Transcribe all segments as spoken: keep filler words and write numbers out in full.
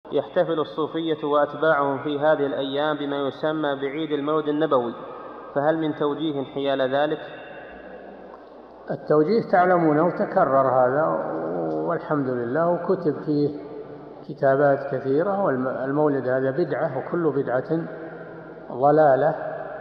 يحتفل الصوفية وأتباعهم في هذه الأيام بما يسمى بعيد المولد النبوي، فهل من توجيه حيال ذلك؟ التوجيه تعلمونه وتكرر هذا والحمد لله، وكتب فيه كتابات كثيرة. والمولد هذا بدعة، وكل بدعة ضلالة،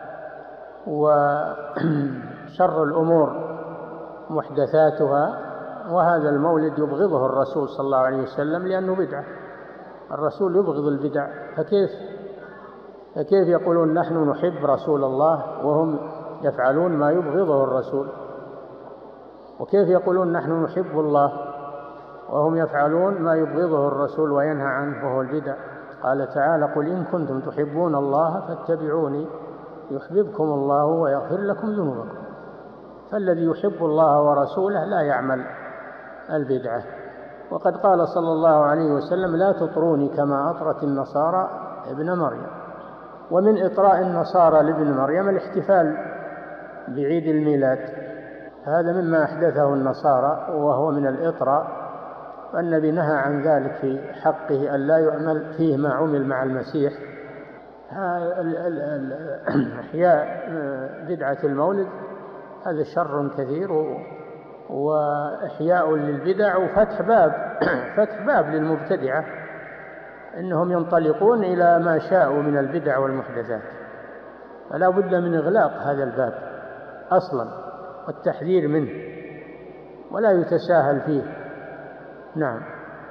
وشر الأمور محدثاتها. وهذا المولد يبغضه الرسول صلى الله عليه وسلم لأنه بدعة. الرسول يبغض البدع، فكيف فكيف يقولون نحن نحب رسول الله وهم يفعلون ما يبغضه الرسول؟ وكيف يقولون نحن نحب الله وهم يفعلون ما يبغضه الرسول وينهى عنه وهو البدع؟ قال تعالى: قل إن كنتم تحبون الله فاتبعوني يحببكم الله ويغفر لكم ذنوبكم. فالذي يحب الله ورسوله لا يعمل البدعة. وقد قال صلى الله عليه وسلم: لا تطروني كما أطرت النصارى ابن مريم. ومن إطراء النصارى لابن مريم الاحتفال بعيد الميلاد، هذا مما أحدثه النصارى وهو من الإطراء، والنبي نهى عن ذلك في حقه أن لا يعمل فيه ما عمل مع المسيح. إحياء بدعة المولد هذا شر كثير، وإحياء للبدع وفتح باب فتح باب للمبتدعة إنهم ينطلقون إلى ما شاءوا من البدع والمحدثات. فلا بد من إغلاق هذا الباب أصلا والتحذير منه، ولا يتساهل فيه. نعم.